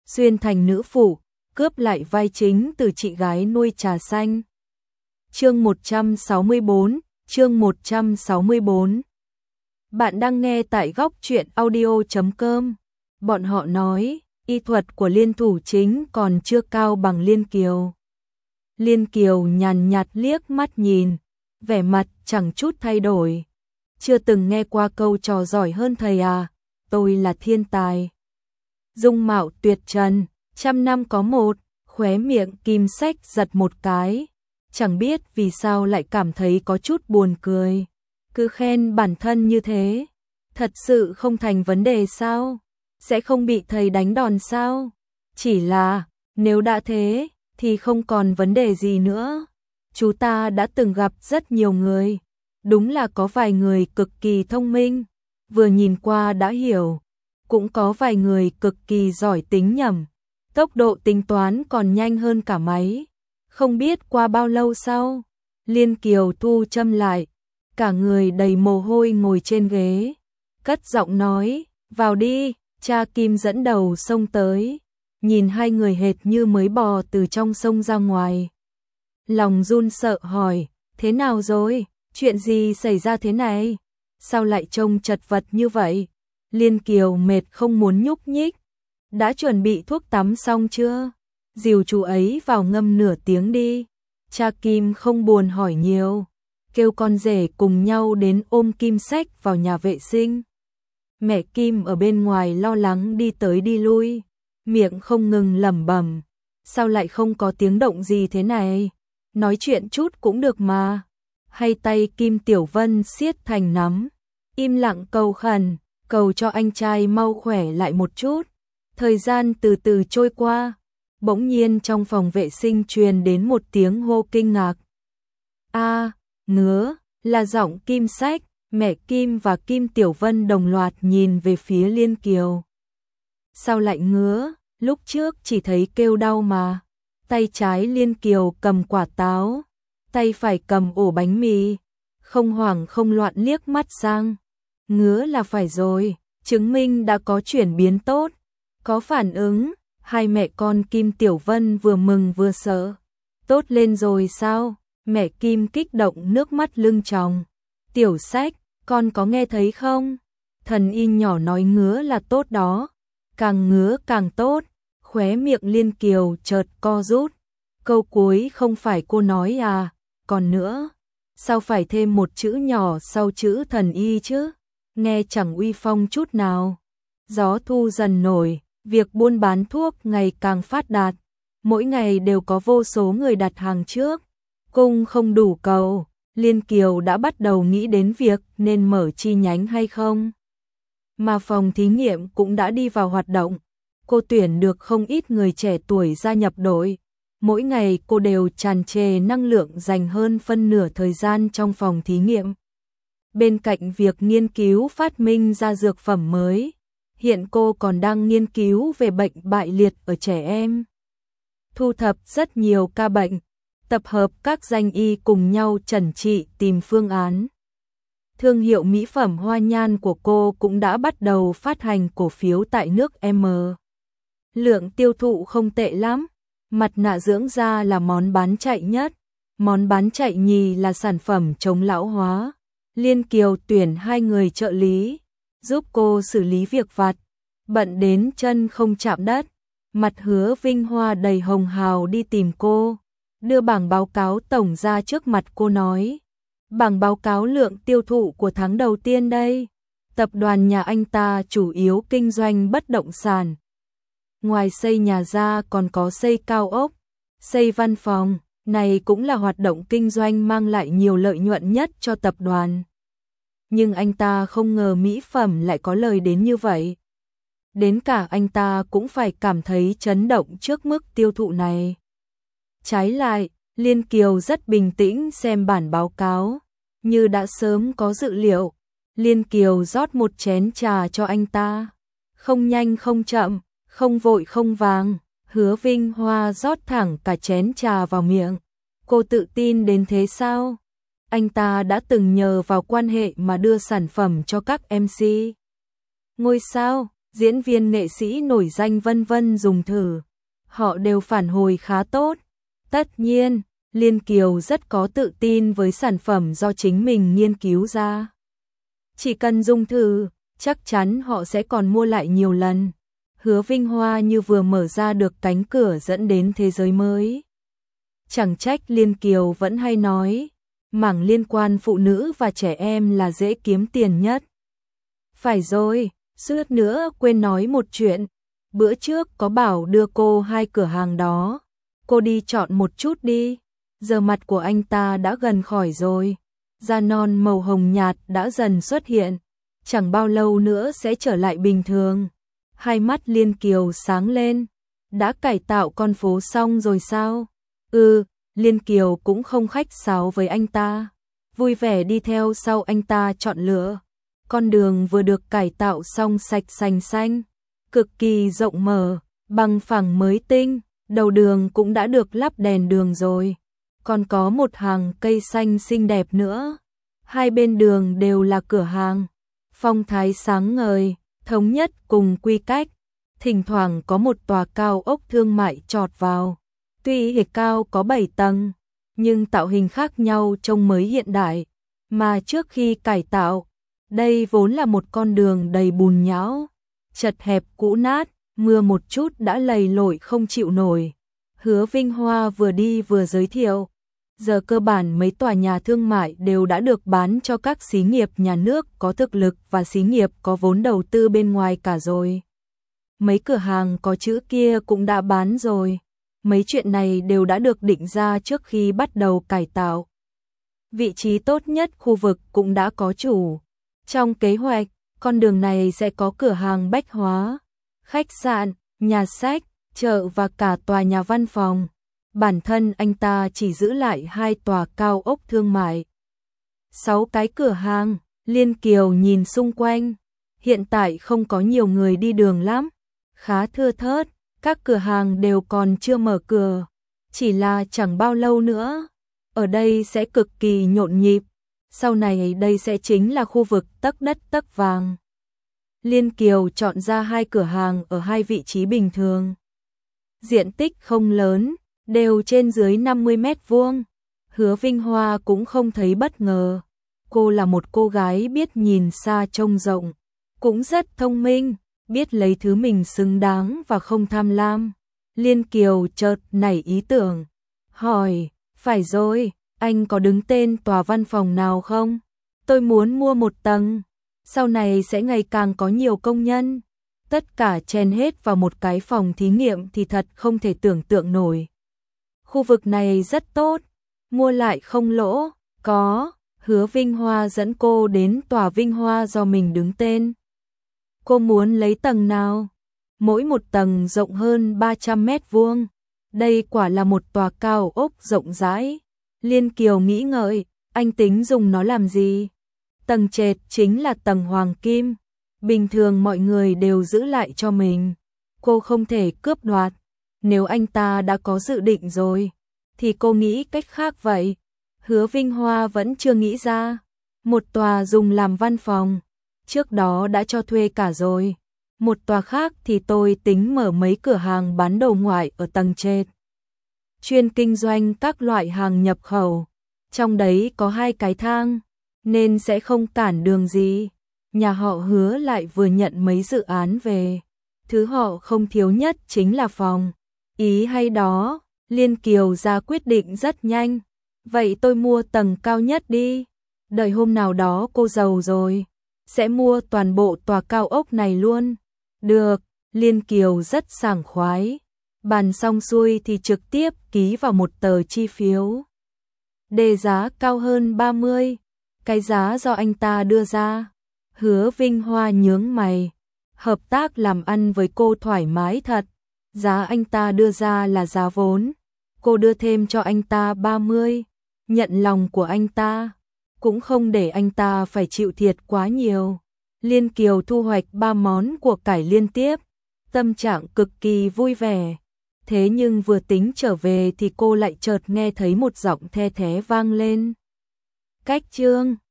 xuyên thành nữ phụ, cướp lại vai chính từ chị gái nuôi trà xanh. Chương 164, chương 164. Bạn đang nghe tại góc truyện audio.com. Bọn họ nói, y thuật của Liên thủ chính còn chưa cao bằng Liên Kiều. Liên Kiều nhàn nhạt liếc mắt nhìn, vẻ mặt chẳng chút thay đổi. Chưa từng nghe qua câu trò giỏi hơn thầy à, tôi là thiên tài. Dung mạo tuyệt trần, 100 năm có một, khóe miệng Kim Sách giật một cái. Chẳng biết vì sao lại cảm thấy có chút buồn cười. Cứ khen bản thân như thế, thật sự không thành vấn đề sao? Sẽ không bị thầy đánh đòn sao? Chỉ là, nếu đã thế, thì không còn vấn đề gì nữa. Chú ta đã từng gặp rất nhiều người. Đúng là có vài người cực kỳ thông minh, vừa nhìn qua đã hiểu. Cũng có vài người cực kỳ giỏi tính nhẩm, tốc độ tính toán còn nhanh hơn cả máy. Không biết qua bao lâu sau, Liên Kiều thu châm lại, cả người đầy mồ hôi ngồi trên ghế, cất giọng nói, vào đi. Cha Kim dẫn đầu xông tới, nhìn hai người hệt như mới bò từ trong sông ra ngoài. Lòng run sợ hỏi, thế nào rồi, chuyện gì xảy ra thế này, sao lại trông chật vật như vậy? Liên Kiều mệt không muốn nhúc nhích, đã chuẩn bị thuốc tắm xong chưa? Dìu chú ấy vào ngâm nửa tiếng đi. Cha Kim không buồn hỏi nhiều, kêu con rể cùng nhau đến ôm Kim Sách vào nhà vệ sinh. Mẹ Kim ở bên ngoài lo lắng đi tới đi lui, miệng không ngừng lẩm bẩm, sao lại không có tiếng động gì thế này? Nói chuyện chút cũng được mà. Hay tay Kim Tiểu Vân siết thành nắm, im lặng cầu khẩn, cầu cho anh trai mau khỏe lại một chút. Thời gian từ từ trôi qua, bỗng nhiên trong phòng vệ sinh truyền đến một tiếng hô kinh ngạc. A, ngứa, là giọng Kim Sách. Mẹ Kim và Kim Tiểu Vân đồng loạt nhìn về phía Liên Kiều. Sao lại ngứa, lúc trước chỉ thấy kêu đau mà. Tay trái Liên Kiều cầm quả táo, tay phải cầm ổ bánh mì, không hoảng không loạn liếc mắt sang. Ngứa là phải rồi, chứng minh đã có chuyển biến tốt, có phản ứng. Hai mẹ con Kim Tiểu Vân vừa mừng vừa sợ. Tốt lên rồi sao? Mẹ Kim kích động nước mắt lưng tròng. Tiểu Sách, con có nghe thấy không? Thần y nhỏ nói ngứa là tốt đó, càng ngứa càng tốt. Khóe miệng Liên Kiều chợt co rút. Câu cuối không phải cô nói à? Còn nữa, sao phải thêm một chữ nhỏ sau chữ thần y chứ? Nghe chẳng uy phong chút nào. Gió thu dần nổi, việc buôn bán thuốc ngày càng phát đạt. Mỗi ngày đều có vô số người đặt hàng trước. Cung không đủ cầu, Liên Kiều đã bắt đầu nghĩ đến việc nên mở chi nhánh hay không. Mà phòng thí nghiệm cũng đã đi vào hoạt động. Cô tuyển được không ít người trẻ tuổi gia nhập đội. Mỗi ngày cô đều tràn trề năng lượng dành hơn phân nửa thời gian trong phòng thí nghiệm. Bên cạnh việc nghiên cứu phát minh ra dược phẩm mới, hiện cô còn đang nghiên cứu về bệnh bại liệt ở trẻ em. Thu thập rất nhiều ca bệnh, tập hợp các danh y cùng nhau chẩn trị tìm phương án. Thương hiệu mỹ phẩm Hoa Nhan của cô cũng đã bắt đầu phát hành cổ phiếu tại nước M. Lượng tiêu thụ không tệ lắm, mặt nạ dưỡng da là món bán chạy nhất, món bán chạy nhì là sản phẩm chống lão hóa. Liên Kiều tuyển 2 người trợ lý, giúp cô xử lý việc vặt, bận đến chân không chạm đất. Mặt Hứa Vinh Hoa đầy hồng hào đi tìm cô, đưa bảng báo cáo tổng ra trước mặt cô nói. Bảng báo cáo lượng tiêu thụ của tháng đầu tiên đây. Tập đoàn nhà anh ta chủ yếu kinh doanh bất động sản. Ngoài xây nhà ra còn có xây cao ốc, xây văn phòng, này cũng là hoạt động kinh doanh mang lại nhiều lợi nhuận nhất cho tập đoàn. Nhưng anh ta không ngờ mỹ phẩm lại có lời đến như vậy. Đến cả anh ta cũng phải cảm thấy chấn động trước mức tiêu thụ này. Trái lại, Liên Kiều rất bình tĩnh xem bản báo cáo, như đã sớm có dự liệu. Liên Kiều rót một chén trà cho anh ta, không nhanh không chậm, không vội không vàng. Hứa Vinh Hoa rót thẳng cả chén trà vào miệng. Cô tự tin đến thế sao? Anh ta đã từng nhờ vào quan hệ mà đưa sản phẩm cho các MC ngôi sao, diễn viên nghệ sĩ nổi danh vân vân dùng thử. Họ đều phản hồi khá tốt. Tất nhiên, Liên Kiều rất có tự tin với sản phẩm do chính mình nghiên cứu ra. Chỉ cần dùng thử, chắc chắn họ sẽ còn mua lại nhiều lần. Hứa Vinh Hoa như vừa mở ra được cánh cửa dẫn đến thế giới mới. Chẳng trách Liên Kiều vẫn hay nói, mảng liên quan phụ nữ và trẻ em là dễ kiếm tiền nhất. Phải rồi, suýt nữa quên nói một chuyện. Bữa trước có bảo đưa cô 2 cửa hàng đó. Cô đi chọn một chút đi. Giờ mặt của anh ta đã gần khỏi rồi. Da non màu hồng nhạt đã dần xuất hiện. Chẳng bao lâu nữa sẽ trở lại bình thường. Hai mắt Liên Kiều sáng lên. Đã cải tạo con phố xong rồi sao? Liên Kiều cũng không khách sáo với anh ta. Vui vẻ đi theo sau anh ta chọn lựa. Con đường vừa được cải tạo xong sạch sành xanh. Cực kỳ rộng mở, bằng phẳng mới tinh. Đầu đường cũng đã được lắp đèn đường rồi. Còn có một hàng cây xanh xinh đẹp nữa. Hai bên đường đều là cửa hàng. Phong thái sáng ngời, thống nhất cùng quy cách. Thỉnh thoảng có một tòa cao ốc thương mại chọt vào. Tuy hệ cao có 7 tầng, nhưng tạo hình khác nhau trông mới hiện đại. Mà trước khi cải tạo, đây vốn là một con đường đầy bùn nhão, chật hẹp cũ nát, mưa một chút đã lầy lội không chịu nổi. Hứa Vinh Hoa vừa đi vừa giới thiệu. Giờ cơ bản mấy tòa nhà thương mại đều đã được bán cho các xí nghiệp nhà nước có thực lực và xí nghiệp có vốn đầu tư bên ngoài cả rồi. Mấy cửa hàng có chữ kia cũng đã bán rồi. Mấy chuyện này đều đã được định ra trước khi bắt đầu cải tạo. Vị trí tốt nhất khu vực cũng đã có chủ. Trong kế hoạch, con đường này sẽ có cửa hàng bách hóa, khách sạn, nhà sách, chợ và cả tòa nhà văn phòng. Bản thân anh ta chỉ giữ lại 2 tòa cao ốc thương mại. 6 cái cửa hàng, Liên Kiều nhìn xung quanh. Hiện tại không có nhiều người đi đường lắm, khá thưa thớt, các cửa hàng đều còn chưa mở cửa. Chỉ là chẳng bao lâu nữa, ở đây sẽ cực kỳ nhộn nhịp. Sau này đây sẽ chính là khu vực tấc đất tấc vàng. Liên Kiều chọn ra 2 cửa hàng ở 2 vị trí bình thường. Diện tích không lớn, đều trên dưới 50 mét vuông. Hứa Vinh Hoa cũng không thấy bất ngờ. Cô là một cô gái biết nhìn xa trông rộng, cũng rất thông minh, biết lấy thứ mình xứng đáng và không tham lam. Liên Kiều chợt nảy ý tưởng, hỏi, phải rồi, anh có đứng tên tòa văn phòng nào không? Tôi muốn mua 1 tầng, sau này sẽ ngày càng có nhiều công nhân. Tất cả chen hết vào một cái phòng thí nghiệm thì thật không thể tưởng tượng nổi. Khu vực này rất tốt, mua lại không lỗ, có. Hứa Vinh Hoa dẫn cô đến tòa Vinh Hoa do mình đứng tên. Cô muốn lấy tầng nào? Mỗi một tầng rộng hơn 300 mét vuông. Đây quả là một tòa cao ốc rộng rãi. Liên Kiều nghĩ ngợi, anh tính dùng nó làm gì? Tầng trệt chính là tầng hoàng kim. Bình thường mọi người đều giữ lại cho mình. Cô không thể cướp đoạt. Nếu anh ta đã có dự định rồi, thì cô nghĩ cách khác vậy. Hứa Vinh Hoa vẫn chưa nghĩ ra. Một tòa dùng làm văn phòng, trước đó đã cho thuê cả rồi. Một tòa khác thì tôi tính mở mấy cửa hàng bán đồ ngoại ở tầng trệt. Chuyên kinh doanh các loại hàng nhập khẩu. Trong đấy có 2 cái thang, nên sẽ không cản đường gì. Nhà họ Hứa lại vừa nhận mấy dự án về. Thứ họ không thiếu nhất chính là phòng. Ý hay đó, Liên Kiều ra quyết định rất nhanh. Vậy tôi mua tầng cao nhất đi. Đợi hôm nào đó cô giàu rồi, sẽ mua toàn bộ tòa cao ốc này luôn. Được, Liên Kiều rất sảng khoái. Bàn xong xuôi thì trực tiếp ký vào một tờ chi phiếu. Đề giá cao hơn 30, cái giá do anh ta đưa ra. Hứa Vinh Hoa nhướng mày. Hợp tác làm ăn với cô thoải mái thật. Giá anh ta đưa ra là giá vốn. Cô đưa thêm cho anh ta 30. Nhận lòng của anh ta, cũng không để anh ta phải chịu thiệt quá nhiều. Liên Kiều thu hoạch 3 món của cải liên tiếp, tâm trạng cực kỳ vui vẻ. Thế nhưng vừa tính trở về thì cô lại chợt nghe thấy một giọng the thé vang lên. Cách chương